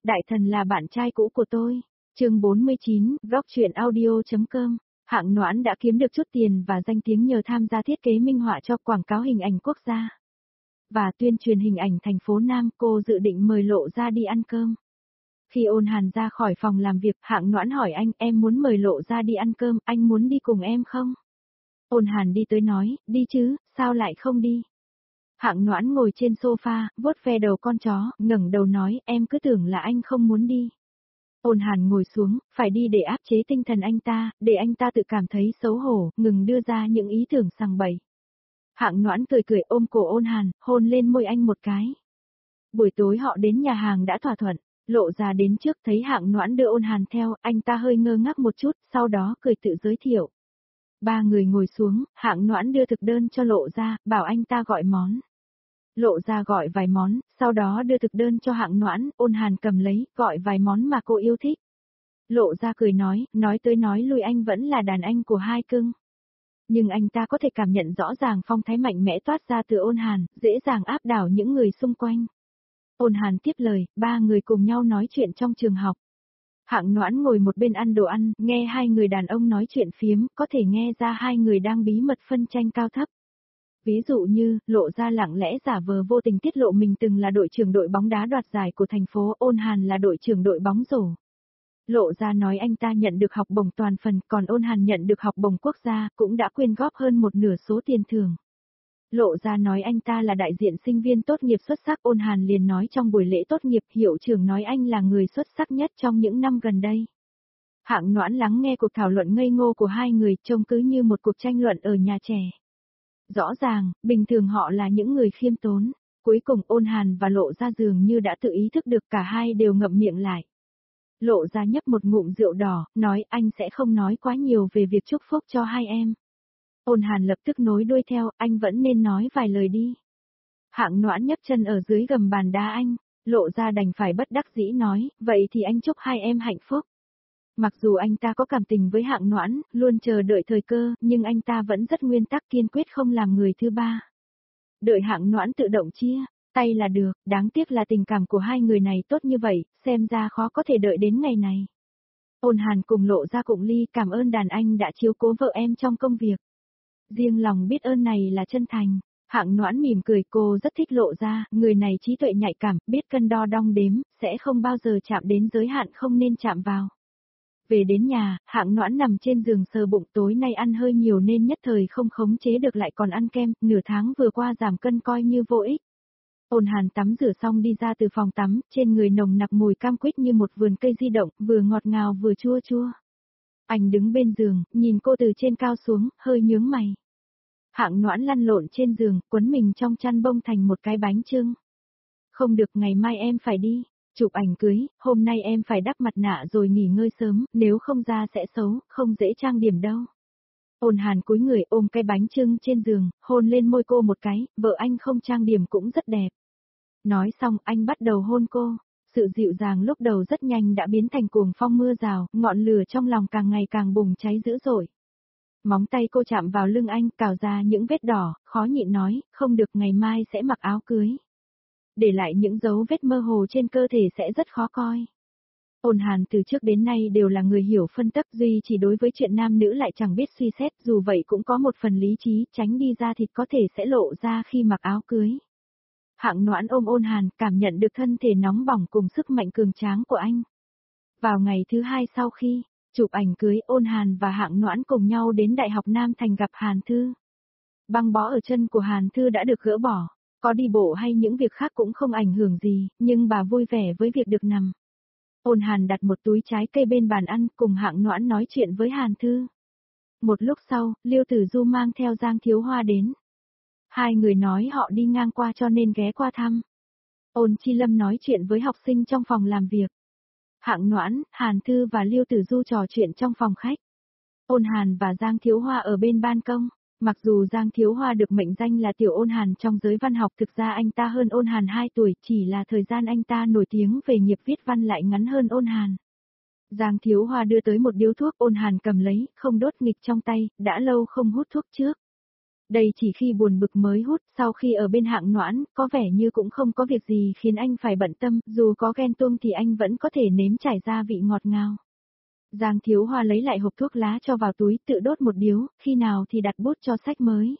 Đại thần là bạn trai cũ của tôi. Chương 49, blog truyện audio.com. Hạng Noãn đã kiếm được chút tiền và danh tiếng nhờ tham gia thiết kế minh họa cho quảng cáo hình ảnh quốc gia và tuyên truyền hình ảnh thành phố Nam. Cô dự định mời Lộ Gia đi ăn cơm. Khi Ôn Hàn ra khỏi phòng làm việc, Hạng Noãn hỏi anh, em muốn mời Lộ Gia đi ăn cơm, anh muốn đi cùng em không? Ôn Hàn đi tới nói, đi chứ, sao lại không đi? Hạng Noãn ngồi trên sofa, vuốt ve đầu con chó, ngẩng đầu nói, em cứ tưởng là anh không muốn đi. Ôn Hàn ngồi xuống, phải đi để áp chế tinh thần anh ta, để anh ta tự cảm thấy xấu hổ, ngừng đưa ra những ý tưởng sằng bậy. Hạng Noãn cười cười ôm cổ Ôn Hàn, hôn lên môi anh một cái. Buổi tối họ đến nhà hàng đã thỏa thuận, Lộ Gia đến trước thấy Hạng Noãn đưa Ôn Hàn theo, anh ta hơi ngơ ngác một chút, sau đó cười tự giới thiệu. Ba người ngồi xuống, Hạng Noãn đưa thực đơn cho Lộ Gia, bảo anh ta gọi món. Lộ Gia gọi vài món, sau đó đưa thực đơn cho Hạng Noãn, Ôn Hàn cầm lấy, gọi vài món mà cô yêu thích. Lộ Gia cười nói tới nói lui anh vẫn là đàn anh của hai cưng. Nhưng anh ta có thể cảm nhận rõ ràng phong thái mạnh mẽ toát ra từ Ôn Hàn, dễ dàng áp đảo những người xung quanh. Ôn Hàn tiếp lời, ba người cùng nhau nói chuyện trong trường học. Hạng Noãn ngồi một bên ăn đồ ăn, nghe hai người đàn ông nói chuyện phiếm, có thể nghe ra hai người đang bí mật phân tranh cao thấp. Ví dụ như, Lộ Gia lặng lẽ giả vờ vô tình tiết lộ mình từng là đội trưởng đội bóng đá đoạt giải của thành phố, Ôn Hàn là đội trưởng đội bóng rổ. Lộ Gia nói anh ta nhận được học bổng toàn phần, còn Ôn Hàn nhận được học bổng quốc gia, cũng đã quyên góp hơn một nửa số tiền thưởng. Lộ Gia nói anh ta là đại diện sinh viên tốt nghiệp xuất sắc, Ôn Hàn liền nói trong buổi lễ tốt nghiệp, hiệu trưởng nói anh là người xuất sắc nhất trong những năm gần đây. Hạng Noãn lắng nghe cuộc thảo luận ngây ngô của hai người, trông cứ như một cuộc tranh luận ở nhà trẻ. Rõ ràng, bình thường họ là những người khiêm tốn. Cuối cùng Ôn Hàn và Lộ Gia dường như đã tự ý thức được, cả hai đều ngậm miệng lại. Lộ Gia nhấp một ngụm rượu đỏ, nói anh sẽ không nói quá nhiều về việc chúc phúc cho hai em. Ôn Hàn lập tức nối đuôi theo, anh vẫn nên nói vài lời đi. Hạng Noãn nhấc chân ở dưới gầm bàn đá anh, Lộ Gia đành phải bất đắc dĩ nói, vậy thì anh chúc hai em hạnh phúc. Mặc dù anh ta có cảm tình với Hạng Noãn, luôn chờ đợi thời cơ, nhưng anh ta vẫn rất nguyên tắc kiên quyết không làm người thứ ba. Đợi Hạng Noãn tự động chia tay là được, đáng tiếc là tình cảm của hai người này tốt như vậy, xem ra khó có thể đợi đến ngày này. Ôn Hàn cùng Lộ Gia cụng ly, cảm ơn đàn anh đã chiếu cố vợ em trong công việc. Riêng lòng biết ơn này là chân thành. Hạng Noãn mỉm cười, cô rất thích Lộ Gia, người này trí tuệ nhạy cảm, biết cân đo đong đếm, sẽ không bao giờ chạm đến giới hạn không nên chạm vào. Về đến nhà, Hạng Noãn nằm trên giường sờ bụng, tối nay ăn hơi nhiều nên nhất thời không khống chế được lại còn ăn kem, nửa tháng vừa qua giảm cân coi như vô ích. Ôn Hàn tắm rửa xong đi ra từ phòng tắm, trên người nồng nặc mùi cam quýt như một vườn cây di động, vừa ngọt ngào vừa chua chua. Anh đứng bên giường, nhìn cô từ trên cao xuống, hơi nhướng mày. Hạng Noãn lăn lộn trên giường, quấn mình trong chăn bông thành một cái bánh chưng. Không được, ngày mai em phải đi. Chụp ảnh cưới, hôm nay em phải đắp mặt nạ rồi nghỉ ngơi sớm, nếu không da sẽ xấu, không dễ trang điểm đâu. Ôn Hàn cúi người ôm cái bánh chưng trên giường, hôn lên môi cô một cái, vợ anh không trang điểm cũng rất đẹp. Nói xong, anh bắt đầu hôn cô. Sự dịu dàng lúc đầu rất nhanh đã biến thành cuồng phong mưa rào, ngọn lửa trong lòng càng ngày càng bùng cháy dữ dội. Móng tay cô chạm vào lưng anh, cào ra những vết đỏ, khó nhịn nói, không được, ngày mai sẽ mặc áo cưới. Để lại những dấu vết mơ hồ trên cơ thể sẽ rất khó coi. Ôn Hàn từ trước đến nay đều là người hiểu phân tắc, duy chỉ đối với chuyện nam nữ lại chẳng biết suy xét, dù vậy cũng có một phần lý trí, tránh đi ra thịt có thể sẽ lộ ra khi mặc áo cưới. Hạng Noãn ôm Ôn Hàn, cảm nhận được thân thể nóng bỏng cùng sức mạnh cường tráng của anh. Vào ngày thứ hai sau khi chụp ảnh cưới, Ôn Hàn và Hạng Noãn cùng nhau đến Đại học Nam Thành gặp Hàn Thư. Băng bó ở chân của Hàn Thư đã được gỡ bỏ. Có đi bộ hay những việc khác cũng không ảnh hưởng gì, nhưng bà vui vẻ với việc được nằm. Ôn Hàn đặt một túi trái cây bên bàn ăn, cùng Hạng Noãn nói chuyện với Hàn Thư. Một lúc sau, Liêu Tử Du mang theo Giang Thiếu Hoa đến. Hai người nói họ đi ngang qua cho nên ghé qua thăm. Ôn Chi Lâm nói chuyện với học sinh trong phòng làm việc. Hạng Noãn, Hàn Thư và Liêu Tử Du trò chuyện trong phòng khách. Ôn Hàn và Giang Thiếu Hoa ở bên ban công. Mặc dù Giang Thiếu Hoa được mệnh danh là tiểu Ôn Hàn trong giới văn học, thực ra anh ta hơn Ôn Hàn 2 tuổi, chỉ là thời gian anh ta nổi tiếng về nghiệp viết văn lại ngắn hơn Ôn Hàn. Giang Thiếu Hoa đưa tới một điếu thuốc, Ôn Hàn cầm lấy, không đốt, nghịch trong tay, đã lâu không hút thuốc trước. Đây chỉ khi buồn bực mới hút, sau khi ở bên Hạng Noãn, có vẻ như cũng không có việc gì khiến anh phải bận tâm, dù có ghen tuông thì anh vẫn có thể nếm trải ra vị ngọt ngào. Giang Thiếu Hoa lấy lại hộp thuốc lá cho vào túi tự đốt một điếu, khi nào thì đặt bút cho sách mới.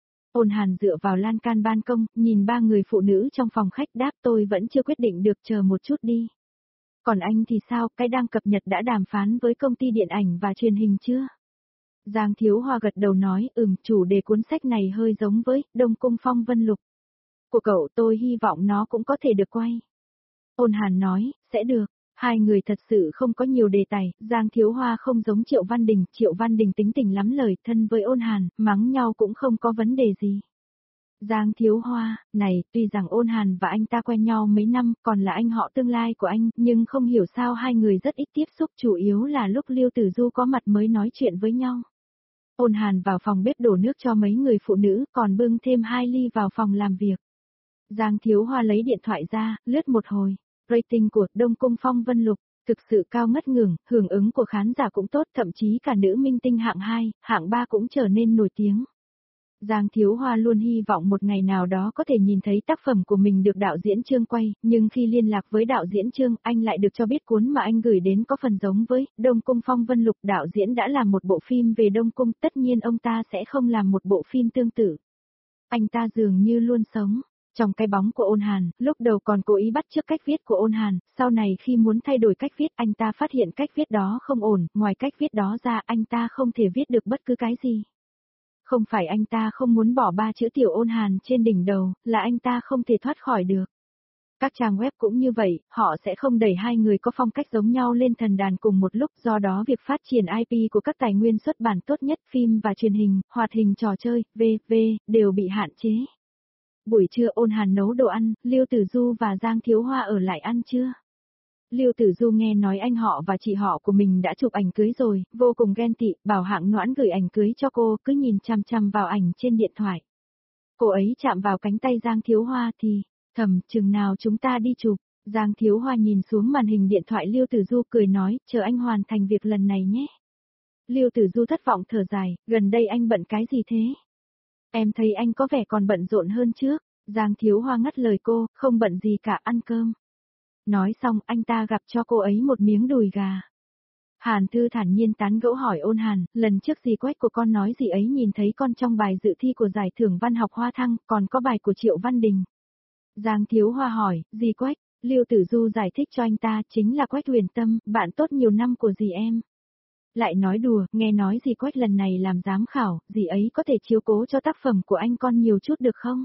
Ôn Hàn dựa vào lan can ban công, nhìn ba người phụ nữ trong phòng khách đáp tôi vẫn chưa quyết định được chờ một chút đi. Còn anh thì sao, cái đang cập nhật đã đàm phán với công ty điện ảnh và truyền hình chưa? Giang Thiếu Hoa gật đầu nói, chủ đề cuốn sách này hơi giống với Đông Cung Phong Vân Lục. Của cậu tôi hy vọng nó cũng có thể được quay. Ôn Hàn nói, sẽ được. Hai người thật sự không có nhiều đề tài, Giang Thiếu Hoa không giống Triệu Văn Đình tính tình lắm lời, thân với Ôn Hàn, mắng nhau cũng không có vấn đề gì. Giang Thiếu Hoa, này, tuy rằng Ôn Hàn và anh ta quen nhau mấy năm, còn là anh họ tương lai của anh, nhưng không hiểu sao hai người rất ít tiếp xúc, chủ yếu là lúc Lưu Tử Du có mặt mới nói chuyện với nhau. Ôn Hàn vào phòng bếp đổ nước cho mấy người phụ nữ, còn bưng thêm 2 ly vào phòng làm việc. Giang Thiếu Hoa lấy điện thoại ra, lướt một hồi. Rating của Đông Cung Phong Vân Lục thực sự cao ngất ngưởng, hưởng ứng của khán giả cũng tốt, thậm chí cả nữ minh tinh hạng 2, hạng 3 cũng trở nên nổi tiếng. Giang Thiếu Hoa luôn hy vọng một ngày nào đó có thể nhìn thấy tác phẩm của mình được đạo diễn Trương quay, nhưng khi liên lạc với đạo diễn Trương, anh lại được cho biết cuốn mà anh gửi đến có phần giống với Đông Cung Phong Vân Lục. Đạo diễn đã làm một bộ phim về Đông Cung, tất nhiên ông ta sẽ không làm một bộ phim tương tự. Anh ta dường như luôn sống trong cái bóng của Ôn Hàn, lúc đầu còn cố ý bắt chước cách viết của Ôn Hàn, sau này khi muốn thay đổi cách viết anh ta phát hiện cách viết đó không ổn, ngoài cách viết đó ra anh ta không thể viết được bất cứ cái gì. Không phải anh ta không muốn bỏ 3 chữ Tiểu Ôn Hàn trên đỉnh đầu, là anh ta không thể thoát khỏi được. Các trang web cũng như vậy, họ sẽ không đẩy hai người có phong cách giống nhau lên thần đàn cùng một lúc, do đó việc phát triển IP của các tài nguyên xuất bản tốt nhất, phim và truyền hình, hoạt hình trò chơi, v.v. đều bị hạn chế. Buổi trưa Ôn Hàn nấu đồ ăn, Lưu Tử Du và Giang Thiếu Hoa ở lại ăn trưa. Lưu Tử Du nghe nói anh họ và chị họ của mình đã chụp ảnh cưới rồi, vô cùng ghen tị, bảo Hạng Noãn gửi ảnh cưới cho cô, cứ nhìn chằm chằm vào ảnh trên điện thoại. Cô ấy chạm vào cánh tay Giang Thiếu Hoa thì, chừng nào chúng ta đi chụp. Giang Thiếu Hoa nhìn xuống màn hình điện thoại Lưu Tử Du cười nói, chờ anh hoàn thành việc lần này nhé. Lưu Tử Du thất vọng thở dài, gần đây anh bận cái gì thế? Em thấy anh có vẻ còn bận rộn hơn trước. Giang Thiếu Hoa ngắt lời cô, không bận gì cả, ăn cơm. Nói xong anh ta gặp cho cô ấy một miếng đùi gà. Hàn Thư thản nhiên tán gẫu hỏi Ôn Hàn, lần trước dì Quách của con nói dì ấy nhìn thấy con trong bài dự thi của giải thưởng văn học Hoa Thăng, còn có bài của Triệu Văn Đình. Giang Thiếu Hoa hỏi, dì Quách, Lưu Tử Du giải thích cho anh ta, chính là Quách Huyền Tâm, bạn tốt nhiều năm của dì em. Lại nói đùa, nghe nói dì Quách lần này làm giám khảo, dì ấy có thể chiếu cố cho tác phẩm của anh con nhiều chút được không?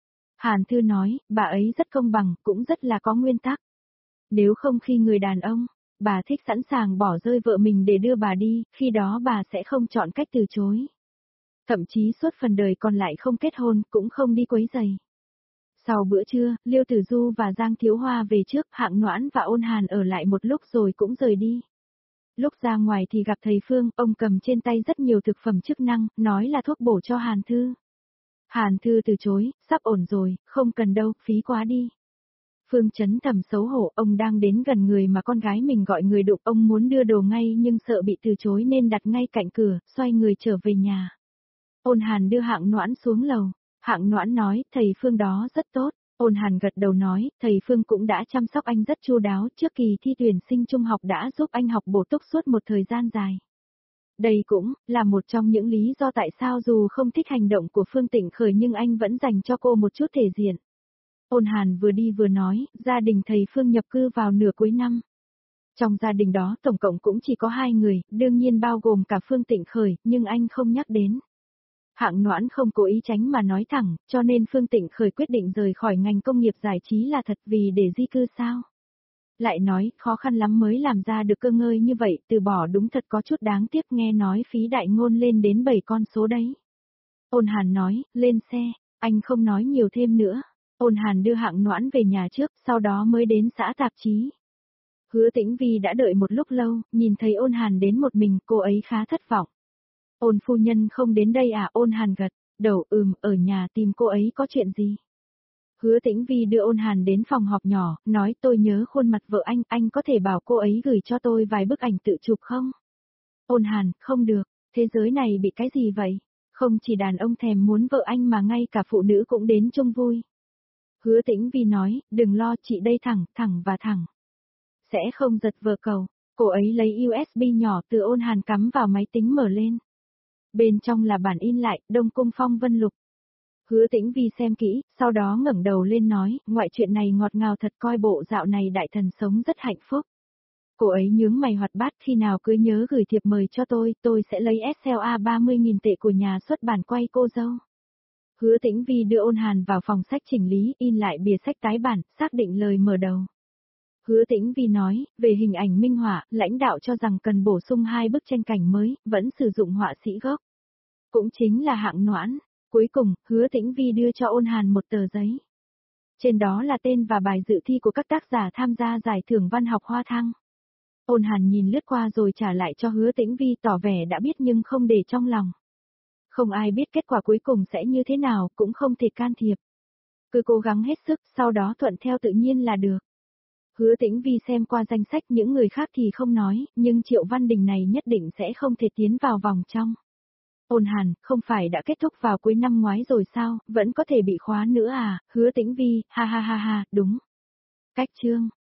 Hàn Thư nói, bà ấy rất công bằng, cũng rất là có nguyên tắc. Nếu không khi người đàn ông, bà thích sẵn sàng bỏ rơi vợ mình để đưa bà đi, khi đó bà sẽ không chọn cách từ chối. Thậm chí suốt phần đời còn lại không kết hôn, cũng không đi quấy rầy. Sau bữa trưa, Lưu Tử Du và Giang Thiếu Hoa về trước, Hạng Noãn và Ôn Hàn ở lại một lúc rồi cũng rời đi. Lúc ra ngoài thì gặp thầy Phương, ông cầm trên tay rất nhiều thực phẩm chức năng, nói là thuốc bổ cho Hàn Thư. Hàn Thư từ chối, sắp ổn rồi, không cần đâu, phí quá đi. Phương Chấn thầm xấu hổ, ông đang đến gần người mà con gái mình gọi người đụng, ông muốn đưa đồ ngay nhưng sợ bị từ chối nên đặt ngay cạnh cửa, xoay người trở về nhà. Ôn Hàn đưa Hạng Noãn xuống lầu. Hạng Noãn nói, thầy Phương đó rất tốt. Ôn Hàn gật đầu nói, thầy Phương cũng đã chăm sóc anh rất chu đáo, trước kỳ thi tuyển sinh trung học đã giúp anh học bổ túc suốt một thời gian dài. Đây cũng là một trong những lý do tại sao dù không thích hành động của Phương Tịnh Khởi nhưng anh vẫn dành cho cô một chút thể diện. Ôn Hàn vừa đi vừa nói, gia đình thầy Phương nhập cư vào nửa cuối năm. Trong gia đình đó tổng cộng cũng chỉ có 2 người, đương nhiên bao gồm cả Phương Tịnh Khởi, nhưng anh không nhắc đến. Hạng Noãn không cố ý tránh mà nói thẳng, cho nên Phương Tịnh Khởi quyết định rời khỏi ngành công nghiệp giải trí là thật vì để di cư sao. Lại nói, khó khăn lắm mới làm ra được cơ ngơi như vậy, từ bỏ đúng thật có chút đáng tiếc, nghe nói phí đại ngôn lên đến 7 con số đấy. Ôn Hàn nói, lên xe, anh không nói nhiều thêm nữa. Ôn Hàn đưa Hạng Noãn về nhà trước, sau đó mới đến xã tạp chí. Hứa Tĩnh Vi đã đợi một lúc lâu, nhìn thấy Ôn Hàn đến một mình, cô ấy khá thất vọng. Ôn phu nhân không đến đây à? Ôn Hàn gật đầu, ở nhà tìm cô ấy có chuyện gì? Hứa Tĩnh Vi đưa Ôn Hàn đến phòng họp nhỏ, nói tôi nhớ khuôn mặt vợ anh có thể bảo cô ấy gửi cho tôi vài bức ảnh tự chụp không? Ôn Hàn, không được, thế giới này bị cái gì vậy? Không chỉ đàn ông thèm muốn vợ anh mà ngay cả phụ nữ cũng đến chung vui. Hứa Tĩnh Vi nói, đừng lo chị đây thẳng, thẳng và thẳng. Sẽ không giật vợ cầu. Cô ấy lấy USB nhỏ từ Ôn Hàn cắm vào máy tính mở lên. Bên trong là bản in lại, Đông Cung Phong Vân Lục. Hứa Tĩnh Vi xem kỹ, sau đó ngẩng đầu lên nói, ngoại chuyện này ngọt ngào thật, coi bộ dạo này đại thần sống rất hạnh phúc. Cô ấy nhướng mày hoạt bát, khi nào cứ nhớ gửi thiệp mời cho tôi sẽ lấy SLA 30.000 tệ của nhà xuất bản quay cô dâu. Hứa Tĩnh Vi đưa Ôn Hàn vào phòng sách chỉnh lý, in lại bìa sách tái bản, xác định lời mở đầu. Hứa Tĩnh Vi nói, về hình ảnh minh họa, lãnh đạo cho rằng cần bổ sung 2 bức tranh cảnh mới, vẫn sử dụng họa sĩ gốc. Cũng chính là Hạng Noãn. Cuối cùng, Hứa Tĩnh Vi đưa cho Ôn Hàn một tờ giấy. Trên đó là tên và bài dự thi của các tác giả tham gia giải thưởng văn học Hoa Thăng. Ôn Hàn nhìn lướt qua rồi trả lại cho Hứa Tĩnh Vi, tỏ vẻ đã biết nhưng không để trong lòng. Không ai biết kết quả cuối cùng sẽ như thế nào, cũng không thể can thiệp. Cứ cố gắng hết sức, sau đó thuận theo tự nhiên là được. Hứa Tĩnh Vi xem qua danh sách, những người khác thì không nói, nhưng Triệu Văn Đình này nhất định sẽ không thể tiến vào vòng trong. Ôn Hàn, không phải đã kết thúc vào cuối năm ngoái rồi sao, vẫn có thể bị khóa nữa à? Hứa Tĩnh Vi, ha ha ha ha, đúng. Cách chương.